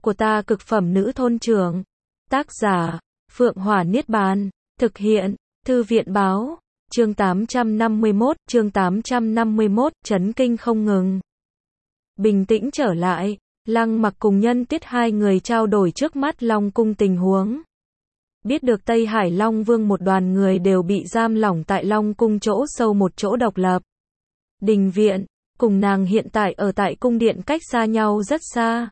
của ta cực phẩm nữ thôn trưởng. Tác giả, Phượng Hỏa Niết Bàn. Thực hiện, Thư viện báo. Chương 851, chấn kinh không ngừng. Bình tĩnh trở lại, Lăng Mặc cùng Nhân Tuyết hai người trao đổi trước mắt Long cung tình huống. Biết được Tây Hải Long Vương một đoàn người đều bị giam lỏng tại Long cung chỗ sâu một chỗ độc lập. Đình viện, cùng nàng hiện tại ở tại cung điện cách xa nhau rất xa.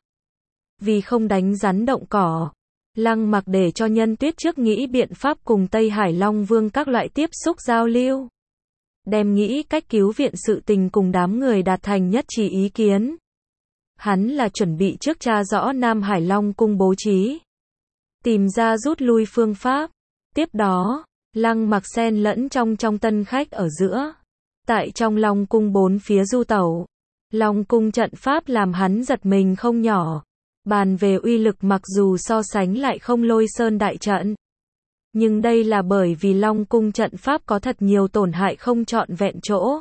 Vì không đánh rắn động cỏ, Lăng Mặc để cho Nhân Tuyết trước nghĩ biện pháp cùng Tây Hải Long Vương các loại tiếp xúc giao lưu. Đem nghĩ cách cứu viện sự tình cùng đám người đạt thành nhất trí ý kiến. Hắn là chuẩn bị trước tra rõ Nam Hải Long cung bố trí, tìm ra rút lui phương pháp. Tiếp đó, Lăng Mặc xen lẫn trong tân khách ở giữa. Tại trong Long cung bốn phía du tẩu. Long cung trận pháp làm hắn giật mình không nhỏ. Bàn về uy lực mặc dù so sánh lại không Lôi Sơn đại trận. Nhưng đây là bởi vì Long cung trận pháp có thật nhiều tổn hại không trọn vẹn chỗ.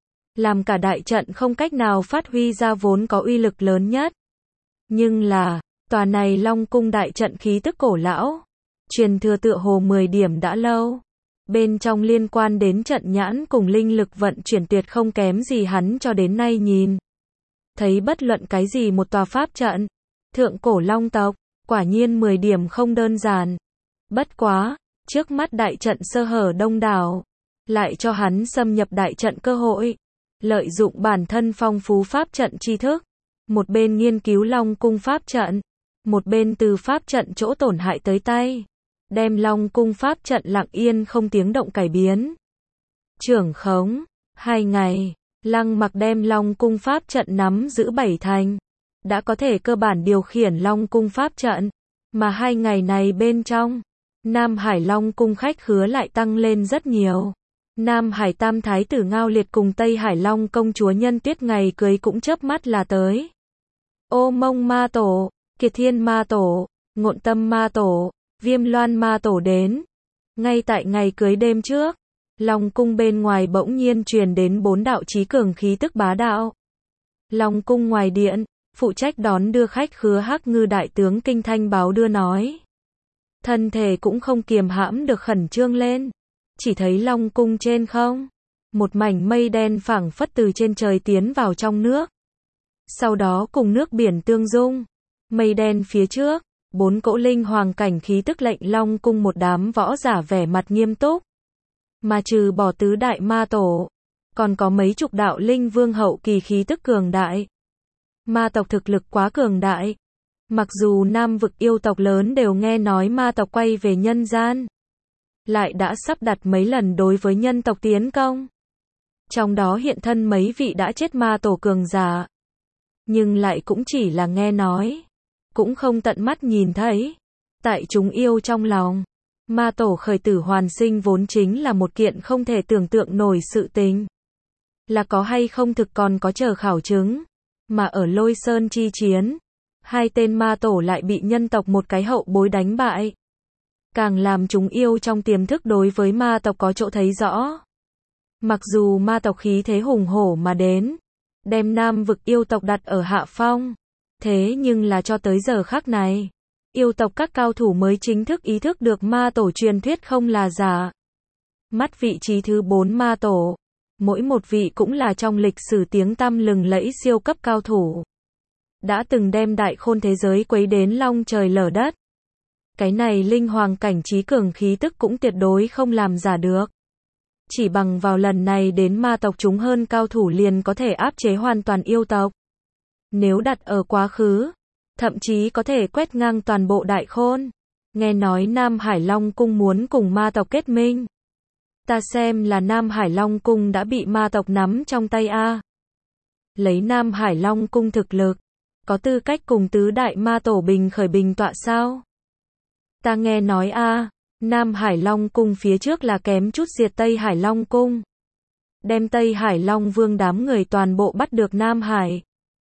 Làm cả đại trận không cách nào phát huy ra vốn có uy lực lớn nhất. Nhưng là, tòa này Long cung đại trận khí tức cổ lão. Truyền thừa tựa hồ 10 điểm đã lâu. Bên trong liên quan đến trận nhãn cùng linh lực vận chuyển tuyệt không kém gì hắn cho đến nay nhìn. Thấy bất luận cái gì một tòa pháp trận. Thượng cổ Long tộc, quả nhiên 10 điểm không đơn giản. Bất quá, trước mắt đại trận sơ hở đông đảo, lại cho hắn xâm nhập đại trận cơ hội. Lợi dụng bản thân phong phú pháp trận tri thức. Một bên nghiên cứu Long cung pháp trận, một bên từ pháp trận chỗ tổn hại tới tay. Đem Long cung pháp trận lặng yên không tiếng động cải biến. Trưởng khống, 2 ngày, Lăng Mặc đem Long cung pháp trận nắm giữ 7 thành. Đã có thể cơ bản điều khiển Long cung pháp trận. Mà 2 ngày này bên trong, Nam Hải Long cung khách khứa lại tăng lên rất nhiều. Nam Hải Tam Thái tử Ngao Liệt cùng Tây Hải Long công chúa Nhân Tuyết ngày cưới cũng chớp mắt là tới. Ô Mông Ma Tổ, Kiệt Thiên Ma Tổ, Ngộn Tâm Ma Tổ, Viêm Loan Ma Tổ đến. Ngay tại ngày cưới đêm trước, Long cung bên ngoài bỗng nhiên truyền đến 4 đạo chí cường khí tức bá đạo. Long cung ngoài điện, phụ trách đón đưa khách khứa Hắc Ngư đại tướng Kinh Thanh báo đưa nói. Thân thể cũng không kiềm hãm được khẩn trương lên. Chỉ thấy Long cung trên không, một mảnh mây đen phảng phất từ trên trời tiến vào trong nước. Sau đó cùng nước biển tương dung. Mây đen phía trước, 4 cỗ linh hoàng cảnh khí tức lệnh Long cung một đám võ giả vẻ mặt nghiêm túc. Mà trừ bỏ tứ đại ma tổ, còn có mấy chục đạo linh vương hậu kỳ khí tức cường đại. Ma tộc thực lực quá cường đại. Mặc dù Nam vực yêu tộc lớn đều nghe nói ma tộc quay về nhân gian, lại đã sắp đặt mấy lần đối với nhân tộc tiến công. Trong đó hiện thân mấy vị đã chết ma tổ cường giả. Nhưng lại cũng chỉ là nghe nói, cũng không tận mắt nhìn thấy. Tại chúng yêu trong lòng, ma tổ khởi tử hoàn sinh vốn chính là một kiện không thể tưởng tượng nổi sự tình. Là có hay không thực còn có chờ khảo chứng. Mà ở Lôi Sơn chi chiến, 2 tên ma tổ lại bị nhân tộc một cái hậu bối đánh bại. Càng làm chúng yêu trong tiềm thức đối với ma tộc có chỗ thấy rõ. Mặc dù ma tộc khí thế hùng hổ mà đến, đem Nam vực yêu tộc đặt ở hạ phong. Thế nhưng là cho tới giờ khắc này, yêu tộc các cao thủ mới chính thức ý thức được ma tổ truyền thuyết không là giả. Mắt vị trí thứ 4 ma tổ, mỗi một vị cũng là trong lịch sử tiếng tăm lừng lẫy siêu cấp cao thủ. Đã từng đem đại khôn thế giới quấy đến long trời lở đất. Cái này linh hoàng cảnh trí cường khí tức cũng tuyệt đối không làm giả được. Chỉ bằng vào lần này đến ma tộc chúng hơn cao thủ liền có thể áp chế hoàn toàn yêu tộc. Nếu đặt ở quá khứ, thậm chí có thể quét ngang toàn bộ đại khôn. Nghe nói Nam Hải Long cung muốn cùng ma tộc kết minh. Ta xem là Nam Hải Long cung đã bị ma tộc nắm trong tay a. Lấy Nam Hải Long cung thực lực, có tư cách cùng tứ đại ma tổ bình khởi bình tọa sao? Ta nghe nói a, Nam Hải Long cung phía trước là kém chút diệt Tây Hải Long cung. Đem Tây Hải Long vương đám người toàn bộ bắt được Nam Hải.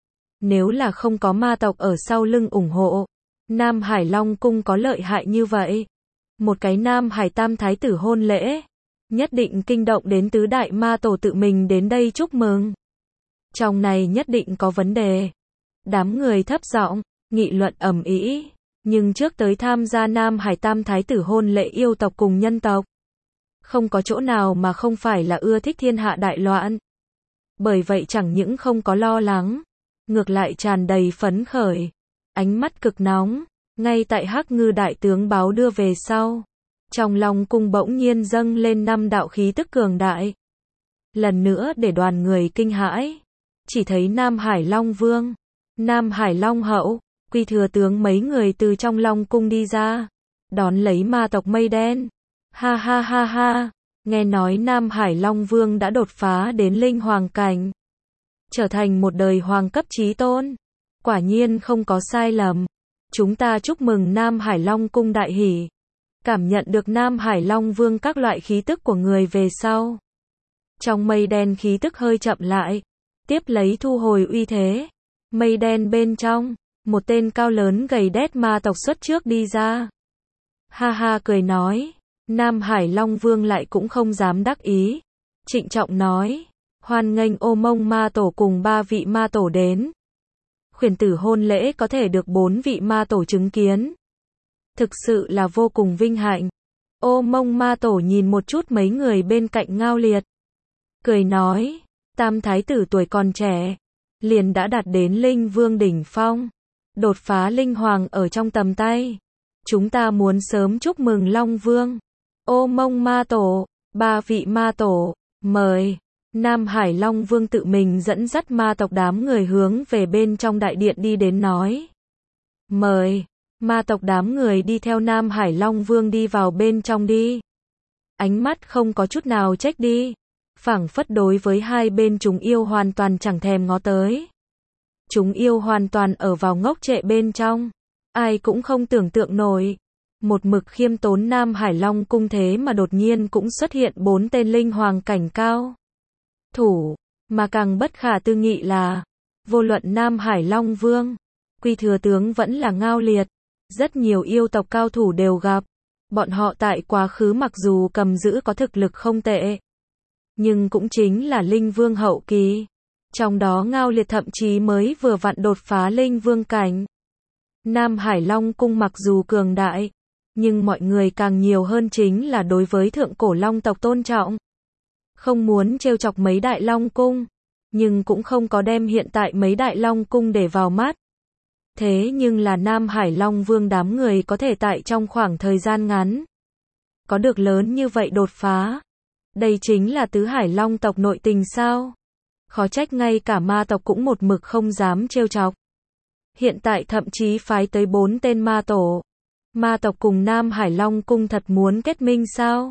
Nếu là không có ma tộc ở sau lưng ủng hộ, Nam Hải Long cung có lợi hại như vậy. Một cái Nam Hải Tam Thái tử hôn lễ, nhất định kinh động đến tứ đại ma tổ tự mình đến đây chúc mừng. Trong này nhất định có vấn đề. Đám người thấp giọng, nghị luận ầm ĩ, nhưng trước tới tham gia Nam Hải Tam Thái tử hôn lễ yêu tộc cùng nhân tộc. Không có chỗ nào mà không phải là ưa thích thiên hạ đại loạn. Bởi vậy chẳng những không có lo lắng, ngược lại tràn đầy phấn khởi, ánh mắt cực nóng, ngay tại Hắc Ngư đại tướng báo đưa về sau. Trong Long cung bỗng nhiên dâng lên 5 đạo khí tức cường đại. Lần nữa để đoàn người kinh hãi, chỉ thấy Nam Hải Long Vương, Nam Hải Long Hậu, Quy Thừa tướng mấy người từ trong Long cung đi ra, đón lấy ma tộc mây đen. Ha ha ha ha, nghe nói Nam Hải Long Vương đã đột phá đến linh hoàng cảnh, trở thành một đời hoàng cấp chí tôn. Quả nhiên không có sai lầm. Chúng ta chúc mừng Nam Hải Long cung đại hỷ. Cảm nhận được Nam Hải Long Vương các loại khí tức của người về sau. Trong mây đen khí tức hơi chậm lại, tiếp lấy thu hồi uy thế. Mây đen bên trong, một tên cao lớn gầy đét ma tộc xuất trước đi ra. Ha ha cười nói, Nam Hải Long Vương lại cũng không dám đắc ý. Trịnh trọng nói, hoan nghênh Ô Mông ma tổ cùng 3 vị ma tổ đến. Khuyển tử hôn lễ có thể được 4 vị ma tổ chứng kiến. Thực sự là vô cùng vinh hạnh. Ô Mông ma tổ nhìn một chút mấy người bên cạnh Ngao Liệt. Cười nói, Tam Thái tử tuổi còn trẻ, liền đã đạt đến linh vương đỉnh phong. Đột phá linh hoàng ở trong tầm tay. Chúng ta muốn sớm chúc mừng Long Vương. Ô Mông ma tổ, 3 vị ma tổ, mời. Nam Hải Long Vương tự mình dẫn dắt ma tộc đám người hướng về bên trong đại điện đi đến nói. Mời. Ma tộc đám người đi theo Nam Hải Long Vương đi vào bên trong đi. Ánh mắt không có chút nào trách đi. Phảng phất đối với hai bên chúng yêu hoàn toàn chẳng thèm ngó tới. Chúng yêu hoàn toàn ở vào ngốc trệ bên trong. Ai cũng không tưởng tượng nổi. Một mực khiêm tốn Nam Hải Long cung thế mà đột nhiên cũng xuất hiện 4 tên linh hoàng cảnh cao thủ, mà càng bất khả tư nghị là, vô luận Nam Hải Long Vương, Quy Thừa tướng vẫn là Ngao Liệt, rất nhiều yêu tộc cao thủ đều gặp. Bọn họ tại quá khứ mặc dù cầm giữ có thực lực không tệ, nhưng cũng chính là linh vương hậu kỳ. Trong đó Ngao Liệt thậm chí mới vừa vặn đột phá linh vương cảnh. Nam Hải Long cung mặc dù cường đại, nhưng mọi người càng nhiều hơn chính là đối với thượng cổ long tộc tôn trọng. Không muốn trêu chọc mấy đại long cung, nhưng cũng không có đem hiện tại mấy đại long cung để vào mắt. Thế nhưng là Nam Hải Long Vương đám người có thể tại trong khoảng thời gian ngắn có được lớn như vậy đột phá. Đây chính là tứ hải long tộc nội tình sao? Khó trách ngay cả ma tộc cũng một mực không dám trêu chọc. Hiện tại thậm chí phái tới 4 tên ma tổ. Ma tộc cùng Nam Hải Long cung thật muốn kết minh sao?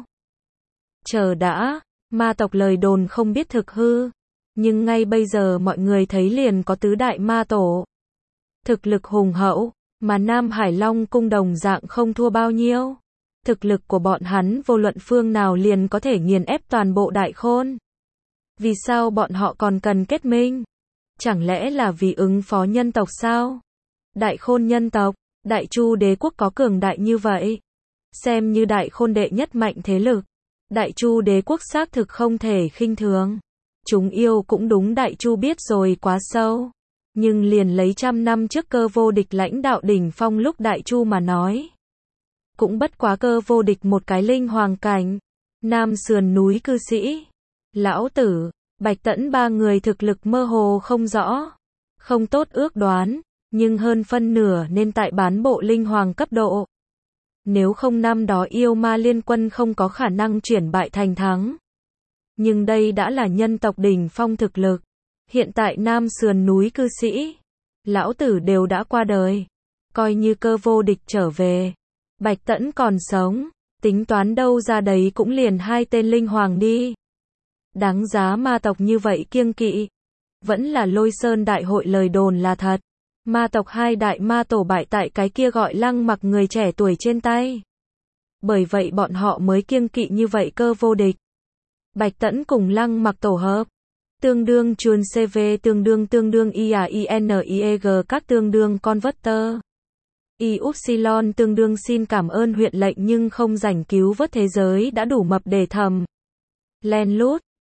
Chờ đã, ma tộc lời đồn không biết thực hư, nhưng ngay bây giờ mọi người thấy liền có tứ đại ma tổ. Thực lực hùng hậu, mà Nam Hải Long cung đồng dạng không thua bao nhiêu. Thực lực của bọn hắn vô luận phương nào liền có thể nghiền ép toàn bộ đại khôn. Vì sao bọn họ còn cần kết minh? Chẳng lẽ là vì ứng phó nhân tộc sao? Đại khôn nhân tộc, Đại Chu đế quốc có cường đại như vậy. Xem như đại khôn đệ nhất mạnh thế lực. Đại Chu đế quốc xác thực không thể khinh thường. Chúng yêu cũng đúng Đại Chu biết rồi quá sâu. Nhưng liền lấy 100 năm trước cơ vô địch lãnh đạo đỉnh phong lúc Đại Chu mà nói. Cũng bất quá cơ vô địch một cái linh hoàng cảnh. Nam sườn núi cư sĩ. Lão Tử, Bạch Tẫn ba người thực lực mơ hồ không rõ. Không tốt ước đoán, nhưng hơn phân nửa nên tại bán bộ linh hoàng cấp độ. Nếu không năm đó yêu ma liên quân không có khả năng chuyển bại thành thắng. Nhưng đây đã là nhân tộc đỉnh phong thực lực. Hiện tại Nam sườn núi cư sĩ, Lão Tử đều đã qua đời. Coi như cơ vô địch trở về. Bạch Tẫn còn sống, tính toán đâu ra đấy cũng liền 2 tên linh hoàng đi. Đáng giá ma tộc như vậy kiêng kỵ. Vẫn là Lôi Sơn đại hội lời đồn là thật. Ma tộc 2 đại ma tổ bại tại cái kia gọi Lăng Mặc người trẻ tuổi trên tay. Bởi vậy bọn họ mới kiêng kỵ như vậy cơ vô địch. Bạch Tẫn cùng Lăng Mặc tổ hợp. Tương đương chuồn CV tương đương IAINIEG các tương đương converter. Yupsilon tương đương xin cảm ơn huyện lệnh nhưng không rảnh cứu vớt thế giới đã đủ mập để thầm. Len lút,